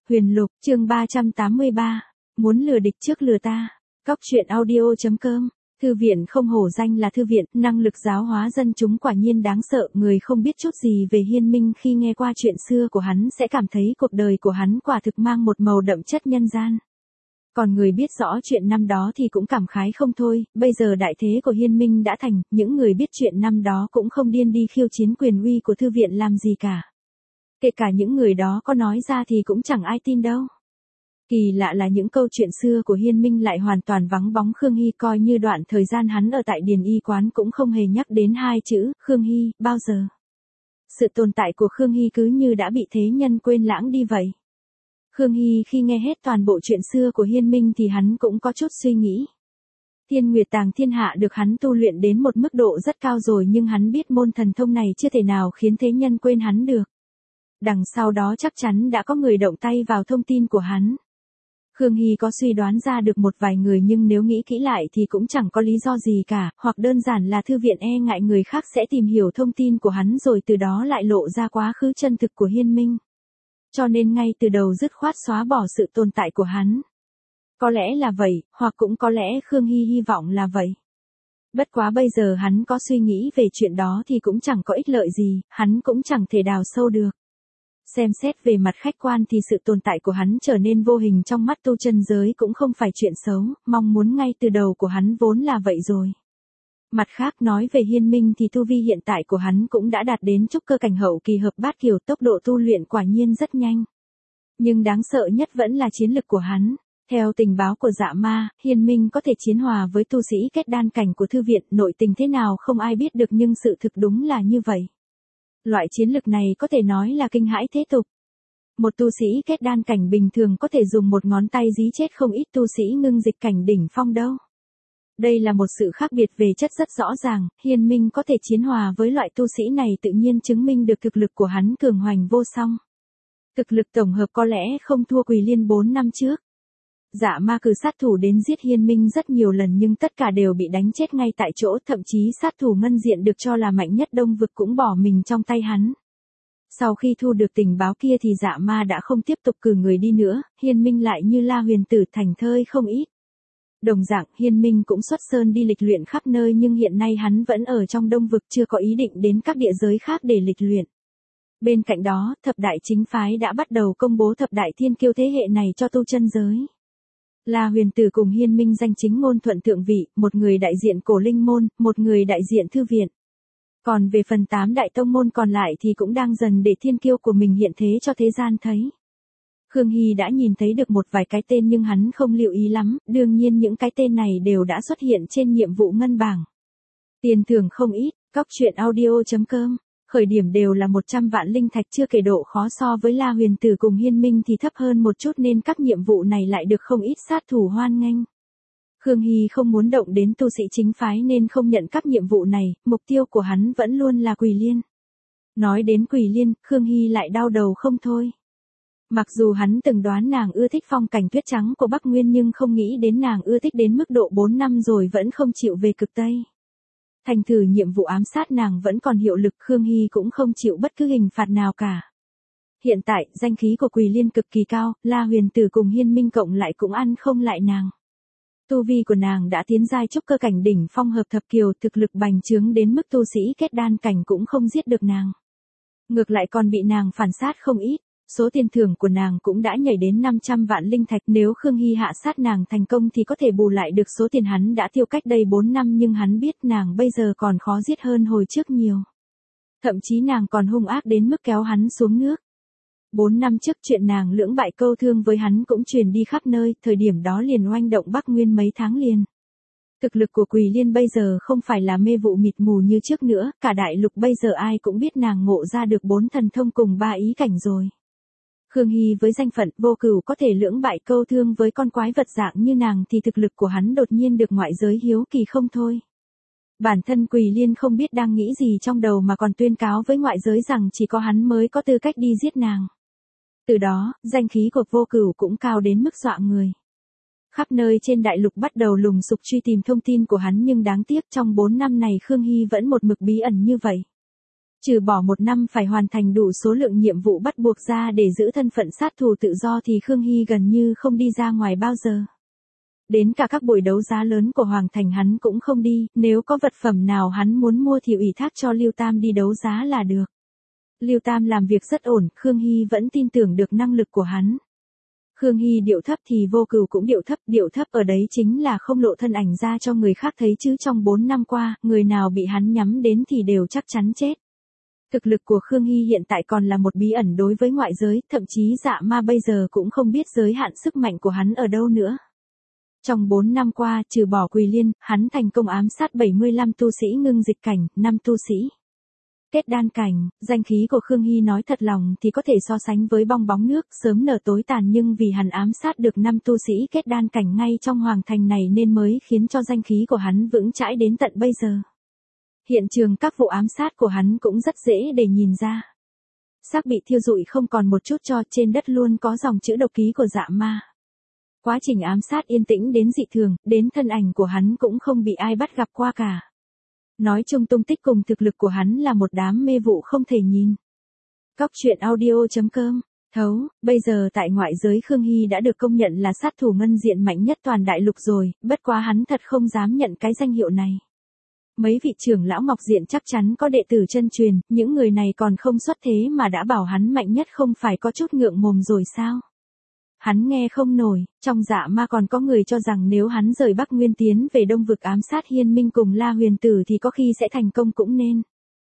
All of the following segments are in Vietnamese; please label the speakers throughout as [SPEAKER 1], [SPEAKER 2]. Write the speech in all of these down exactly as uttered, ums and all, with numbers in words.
[SPEAKER 1] Huyền Lục, chương ba trăm tám mươi ba, muốn lừa địch trước lừa ta. Cóc truyện audio.com. Thư viện không hổ danh là thư viện, năng lực giáo hóa dân chúng quả nhiên đáng sợ. Người không biết chút gì về Hiên Minh khi nghe qua chuyện xưa của hắn sẽ cảm thấy cuộc đời của hắn quả thực mang một màu đậm chất nhân gian. Còn người biết rõ chuyện năm đó thì cũng cảm khái không thôi, bây giờ đại thế của Hiên Minh đã thành, những người biết chuyện năm đó cũng không điên đi khiêu chiến quyền uy của thư viện làm gì cả. Kể cả những người đó có nói ra thì cũng chẳng ai tin đâu. Kỳ lạ là những câu chuyện xưa của Hiên Minh lại hoàn toàn vắng bóng Khương Hy, coi như đoạn thời gian hắn ở tại Điền Y quán cũng không hề nhắc đến hai chữ Khương Hy bao giờ. Sự tồn tại của Khương Hy cứ như đã bị thế nhân quên lãng đi vậy. Khương Hy khi nghe hết toàn bộ chuyện xưa của Hiên Minh thì hắn cũng có chút suy nghĩ. Thiên Nguyệt Tàng Thiên Hạ được hắn tu luyện đến một mức độ rất cao rồi, nhưng hắn biết môn thần thông này chưa thể nào khiến thế nhân quên hắn được. Đằng sau đó chắc chắn đã có người động tay vào thông tin của hắn. Khương Hy có suy đoán ra được một vài người, nhưng nếu nghĩ kỹ lại thì cũng chẳng có lý do gì cả, hoặc đơn giản là thư viện e ngại người khác sẽ tìm hiểu thông tin của hắn rồi từ đó lại lộ ra quá khứ chân thực của Hiên Minh. Cho nên ngay từ đầu dứt khoát xóa bỏ sự tồn tại của hắn. Có lẽ là vậy, hoặc cũng có lẽ Khương Hy hy vọng là vậy. Bất quá bây giờ hắn có suy nghĩ về chuyện đó thì cũng chẳng có ích lợi gì, hắn cũng chẳng thể đào sâu được. Xem xét về mặt khách quan thì sự tồn tại của hắn trở nên vô hình trong mắt tu chân giới cũng không phải chuyện xấu, mong muốn ngay từ đầu của hắn vốn là vậy rồi. Mặt khác nói về Hiên Minh thì tu vi hiện tại của hắn cũng đã đạt đến trúc cơ cảnh hậu kỳ hợp bát kiều, tốc độ tu luyện quả nhiên rất nhanh. Nhưng đáng sợ nhất vẫn là chiến lực của hắn. Theo tình báo của Dạ Ma, Hiên Minh có thể chiến hòa với tu sĩ kết đan cảnh của thư viện, nội tình thế nào không ai biết được nhưng sự thực đúng là như vậy. Loại chiến lực này có thể nói là kinh hãi thế tục. Một tu sĩ kết đan cảnh bình thường có thể dùng một ngón tay dí chết không ít tu sĩ ngưng dịch cảnh đỉnh phong đâu. Đây là một sự khác biệt về chất rất rõ ràng, Hiên Minh có thể chiến hòa với loại tu sĩ này tự nhiên chứng minh được thực lực của hắn cường hoành vô song. Thực lực tổng hợp có lẽ không thua Quỳ Liên bốn năm trước. Dạ Ma cử sát thủ đến giết Hiên Minh rất nhiều lần nhưng tất cả đều bị đánh chết ngay tại chỗ, thậm chí sát thủ ngân diện được cho là mạnh nhất Đông Vực cũng bỏ mình trong tay hắn. Sau khi thu được tình báo kia thì Dạ Ma đã không tiếp tục cử người đi nữa, Hiên Minh lại như La Huyền Tử thành thơi không ít. Đồng dạng, Hiên Minh cũng xuất sơn đi lịch luyện khắp nơi nhưng hiện nay hắn vẫn ở trong Đông Vực, chưa có ý định đến các địa giới khác để lịch luyện. Bên cạnh đó, thập đại chính phái đã bắt đầu công bố thập đại thiên kiêu thế hệ này cho tu chân giới. La Huyền Tử cùng Hiên Minh danh chính ngôn thuận thượng vị, một người đại diện cổ linh môn, một người đại diện thư viện. Còn về phần tám đại tông môn còn lại thì cũng đang dần để thiên kiêu của mình hiện thế cho thế gian thấy. Khương Hy đã nhìn thấy được một vài cái tên nhưng hắn không lưu ý lắm, đương nhiên những cái tên này đều đã xuất hiện trên nhiệm vụ ngân bảng. Tiền thưởng không ít, cóc truyện audio.com. Khởi điểm đều là một trăm vạn linh thạch, chưa kể độ khó so với La Huyền Tử cùng Hiên Minh thì thấp hơn một chút nên các nhiệm vụ này lại được không ít sát thủ hoan nghênh. Khương Hy không muốn động đến tu sĩ chính phái nên không nhận các nhiệm vụ này, mục tiêu của hắn vẫn luôn là Quỳ Liên. Nói đến Quỳ Liên, Khương Hy lại đau đầu không thôi. Mặc dù hắn từng đoán nàng ưa thích phong cảnh tuyết trắng của Bắc Nguyên nhưng không nghĩ đến nàng ưa thích đến mức độ bốn năm rồi vẫn không chịu về cực Tây. Thành thử nhiệm vụ ám sát nàng vẫn còn hiệu lực, Khương Hy cũng không chịu bất cứ hình phạt nào cả. Hiện tại, danh khí của Quỳ Liên cực kỳ cao, La Huyền Tử cùng Hiên Minh cộng lại cũng ăn không lại nàng. Tu vi của nàng đã tiến giai trúc cơ cảnh đỉnh phong hợp thập kiều, thực lực bành trướng đến mức tu sĩ kết đan cảnh cũng không giết được nàng. Ngược lại còn bị nàng phản sát không ít. Số tiền thưởng của nàng cũng đã nhảy đến năm trăm vạn linh thạch, nếu Khương Hy hạ sát nàng thành công thì có thể bù lại được số tiền hắn đã tiêu cách đây bốn năm, nhưng hắn biết nàng bây giờ còn khó giết hơn hồi trước nhiều. Thậm chí nàng còn hung ác đến mức kéo hắn xuống nước. Bốn năm trước chuyện nàng lưỡng bại câu thương với hắn cũng truyền đi khắp nơi, thời điểm đó liền oanh động Bắc Nguyên mấy tháng liền. Thực lực của Quỳ Liên bây giờ không phải là mê vụ mịt mù như trước nữa, cả đại lục bây giờ ai cũng biết nàng ngộ ra được bốn thần thông cùng ba ý cảnh rồi. Khương Hy với danh phận vô cửu có thể lưỡng bại câu thương với con quái vật dạng như nàng thì thực lực của hắn đột nhiên được ngoại giới hiếu kỳ không thôi. Bản thân Quỳ Liên không biết đang nghĩ gì trong đầu mà còn tuyên cáo với ngoại giới rằng chỉ có hắn mới có tư cách đi giết nàng. Từ đó, danh khí của vô cửu cũng cao đến mức dọa người. Khắp nơi trên đại lục bắt đầu lùng sục truy tìm thông tin của hắn nhưng đáng tiếc trong bốn năm này Khương Hy vẫn một mực bí ẩn như vậy. Trừ bỏ một năm phải hoàn thành đủ số lượng nhiệm vụ bắt buộc ra để giữ thân phận sát thủ tự do thì Khương Hy gần như không đi ra ngoài bao giờ. Đến cả các buổi đấu giá lớn của Hoàng Thành hắn cũng không đi, nếu có vật phẩm nào hắn muốn mua thì ủy thác cho Lưu Tam đi đấu giá là được. Lưu Tam làm việc rất ổn, Khương Hy vẫn tin tưởng được năng lực của hắn. Khương Hy điệu thấp thì Vô Cửu cũng điệu thấp, điệu thấp ở đấy chính là không lộ thân ảnh ra cho người khác thấy chứ trong bốn năm qua, người nào bị hắn nhắm đến thì đều chắc chắn chết. Thực lực của Khương Hy hiện tại còn là một bí ẩn đối với ngoại giới, thậm chí Dạ Ma bây giờ cũng không biết giới hạn sức mạnh của hắn ở đâu nữa. Trong bốn năm qua, trừ bỏ Quỳ Liên, hắn thành công ám sát bảy mươi lăm tu sĩ ngưng dịch cảnh, năm tu sĩ kết đan cảnh. Danh khí của Khương Hy nói thật lòng thì có thể so sánh với bong bóng nước, sớm nở tối tàn, nhưng vì hắn ám sát được năm tu sĩ kết đan cảnh ngay trong Hoàng Thành này nên mới khiến cho danh khí của hắn vững chãi đến tận bây giờ. Hiện trường các vụ ám sát của hắn cũng rất dễ để nhìn ra. Xác bị thiêu rụi không còn một chút cho, trên đất luôn có dòng chữ độc ký của Dạ Ma. Quá trình ám sát yên tĩnh đến dị thường, đến thân ảnh của hắn cũng không bị ai bắt gặp qua cả. Nói chung tung tích cùng thực lực của hắn là một đám mê vụ không thể nhìn. Cóc truyện audio chấm com. Thấu, bây giờ tại ngoại giới Khương Hy đã được công nhận là sát thủ ngân diện mạnh nhất toàn đại lục rồi, bất quá hắn thật không dám nhận cái danh hiệu này. Mấy vị trưởng lão Ngọc Diện chắc chắn có đệ tử chân truyền, những người này còn không xuất thế mà đã bảo hắn mạnh nhất, không phải có chút ngượng mồm rồi sao? Hắn nghe không nổi, trong Dạ Ma còn có người cho rằng nếu hắn rời Bắc Nguyên tiến về Đông Vực ám sát Hiên Minh cùng La Huyền Tử thì có khi sẽ thành công cũng nên.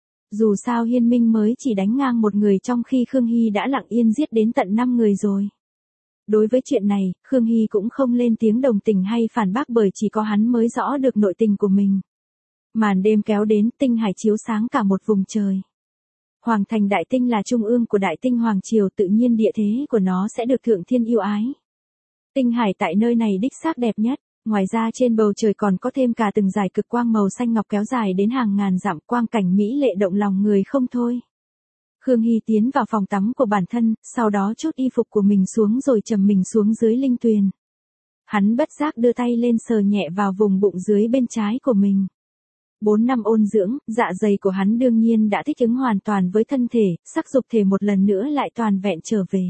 [SPEAKER 1] Dù sao Hiên Minh mới chỉ đánh ngang một người trong khi Khương Hy đã lặng yên giết đến tận năm người rồi. Đối với chuyện này, Khương Hy cũng không lên tiếng đồng tình hay phản bác bởi chỉ có hắn mới rõ được nội tình của mình. Màn đêm kéo đến, tinh hải chiếu sáng cả một vùng trời. Hoàng Thành Đại Tinh là trung ương của Đại Tinh Hoàng Triều, tự nhiên địa thế của nó sẽ được thượng thiên yêu ái. Tinh hải tại nơi này đích xác đẹp nhất, ngoài ra trên bầu trời còn có thêm cả từng dải cực quang màu xanh ngọc kéo dài đến hàng ngàn dặm, quang cảnh mỹ lệ động lòng người không thôi. Khương Hy tiến vào phòng tắm của bản thân, sau đó trút y phục của mình xuống rồi trầm mình xuống dưới linh tuyền. Hắn bất giác đưa tay lên sờ nhẹ vào vùng bụng dưới bên trái của mình. Bốn năm ôn dưỡng, dạ dày của hắn đương nhiên đã thích ứng hoàn toàn với thân thể, sắc dục thể một lần nữa lại toàn vẹn trở về.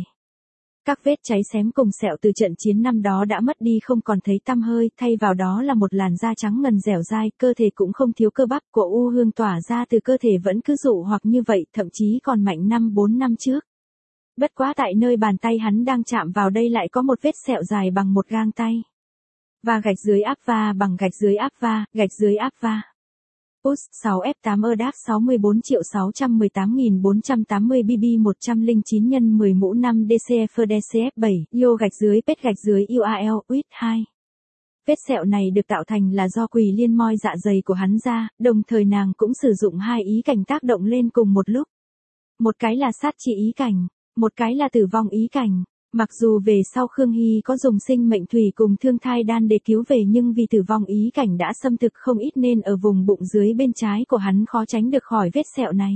[SPEAKER 1] Các vết cháy xém cùng sẹo từ trận chiến năm đó đã mất đi không còn thấy tăm hơi, thay vào đó là một làn da trắng ngần dẻo dai, cơ thể cũng không thiếu cơ bắp, của u hương tỏa ra từ cơ thể vẫn cứ dụ hoặc như vậy, thậm chí còn mạnh năm bốn năm trước. Bất quá tại nơi bàn tay hắn đang chạm vào đây lại có một vết sẹo dài bằng một gang tay. Và gạch dưới áp va bằng gạch dưới áp va, gạch dưới áp va. Pus sáu F tám E D A C sáu mươi bốn triệu sáu trăm mười tám nghìn bốn trăm tám mươi B B một trăm lẻ chín nhân mười mũ năm D C F D C F bảy, Yo gạch dưới pet gạch dưới U A L, U I T hai. Vết sẹo này được tạo thành là do Quỳ Liên moi dạ dày của hắn ra, đồng thời nàng cũng sử dụng hai ý cảnh tác động lên cùng một lúc. Một cái là sát chi ý cảnh, một cái là tử vong ý cảnh. Mặc dù về sau Khương Hy có dùng sinh mệnh thủy cùng thương thai đan để cứu về nhưng vì tử vong ý cảnh đã xâm thực không ít nên ở vùng bụng dưới bên trái của hắn khó tránh được khỏi vết sẹo này.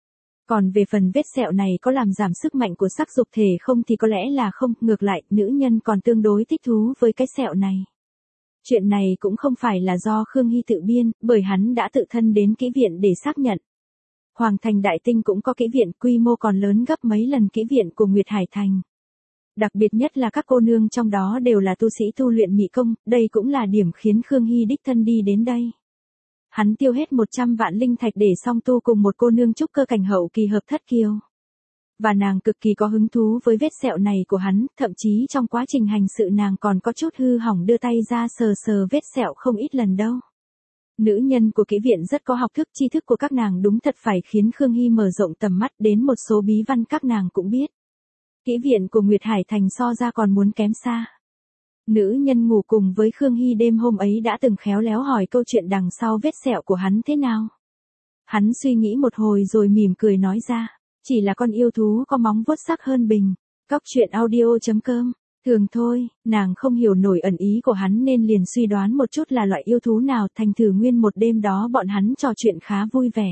[SPEAKER 1] Còn về phần vết sẹo này có làm giảm sức mạnh của sắc dục thể không thì có lẽ là không, ngược lại, nữ nhân còn tương đối thích thú với cái sẹo này. Chuyện này cũng không phải là do Khương Hy tự biên, bởi hắn đã tự thân đến kỹ viện để xác nhận. Hoàng Thành Đại Tinh cũng có kỹ viện, quy mô còn lớn gấp mấy lần kỹ viện của Nguyệt Hải Thành. Đặc biệt nhất là các cô nương trong đó đều là tu sĩ tu luyện mỹ công, đây cũng là điểm khiến Khương Hy đích thân đi đến đây. Hắn tiêu hết một trăm vạn linh thạch để song tu cùng một cô nương trúc cơ cảnh hậu kỳ hợp thất kiều. Và nàng cực kỳ có hứng thú với vết sẹo này của hắn, thậm chí trong quá trình hành sự nàng còn có chút hư hỏng đưa tay ra sờ sờ vết sẹo không ít lần đâu. Nữ nhân của kỹ viện rất có học thức, tri thức của các nàng đúng thật phải khiến Khương Hy mở rộng tầm mắt, đến một số bí văn các nàng cũng biết. Kỹ viện của Nguyệt Hải Thành so ra còn muốn kém xa. Nữ nhân ngủ cùng với Khương Hy đêm hôm ấy đã từng khéo léo hỏi câu chuyện đằng sau vết sẹo của hắn thế nào. Hắn suy nghĩ một hồi rồi mỉm cười nói ra, chỉ là con yêu thú có móng vuốt sắc hơn bình. Cóc truyện audio chấm com. Thường thôi, nàng không hiểu nổi ẩn ý của hắn nên liền suy đoán một chút là loại yêu thú nào, thành thử nguyên một đêm đó bọn hắn trò chuyện khá vui vẻ.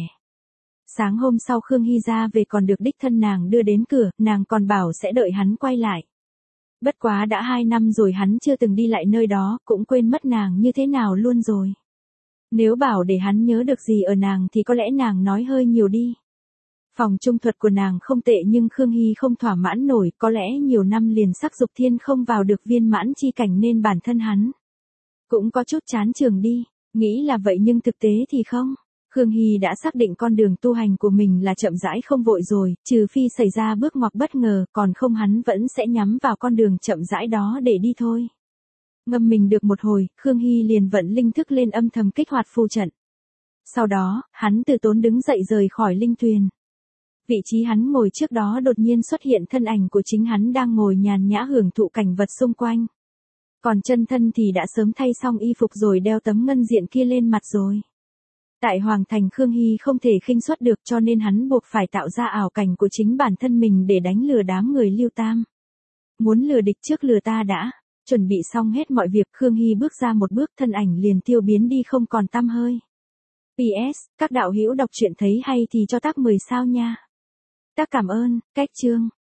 [SPEAKER 1] Sáng hôm sau Khương Hy ra về còn được đích thân nàng đưa đến cửa, nàng còn bảo sẽ đợi hắn quay lại. Bất quá đã hai năm rồi hắn chưa từng đi lại nơi đó, cũng quên mất nàng như thế nào luôn rồi. Nếu bảo để hắn nhớ được gì ở nàng thì có lẽ nàng nói hơi nhiều đi. Phòng trung thuật của nàng không tệ nhưng Khương Hy không thỏa mãn nổi, có lẽ nhiều năm liền sắc dục thiên không vào được viên mãn chi cảnh nên bản thân hắn cũng có chút chán trường đi, nghĩ là vậy nhưng thực tế thì không. Khương Hy đã xác định con đường tu hành của mình là chậm rãi không vội rồi, trừ phi xảy ra bước ngoặt bất ngờ, còn không hắn vẫn sẽ nhắm vào con đường chậm rãi đó để đi thôi. Ngâm mình được một hồi, Khương Hy liền vận linh thức lên âm thầm kích hoạt phù trận. Sau đó, hắn từ tốn đứng dậy rời khỏi linh tuyền. Vị trí hắn ngồi trước đó đột nhiên xuất hiện thân ảnh của chính hắn đang ngồi nhàn nhã hưởng thụ cảnh vật xung quanh. Còn chân thân thì đã sớm thay xong y phục rồi đeo tấm ngân diện kia lên mặt rồi. Tại Hoàng Thành Khương Hy không thể khinh suất được cho nên hắn buộc phải tạo ra ảo cảnh của chính bản thân mình để đánh lừa đám người Lưu Tam. Muốn lừa địch trước lừa ta đã. Chuẩn bị xong hết mọi việc, Khương Hy bước ra một bước, thân ảnh liền tiêu biến đi không còn tăm hơi. pê ét, các đạo hữu đọc truyện thấy hay thì cho tác mười sao nha. Tác cảm ơn, cách chương.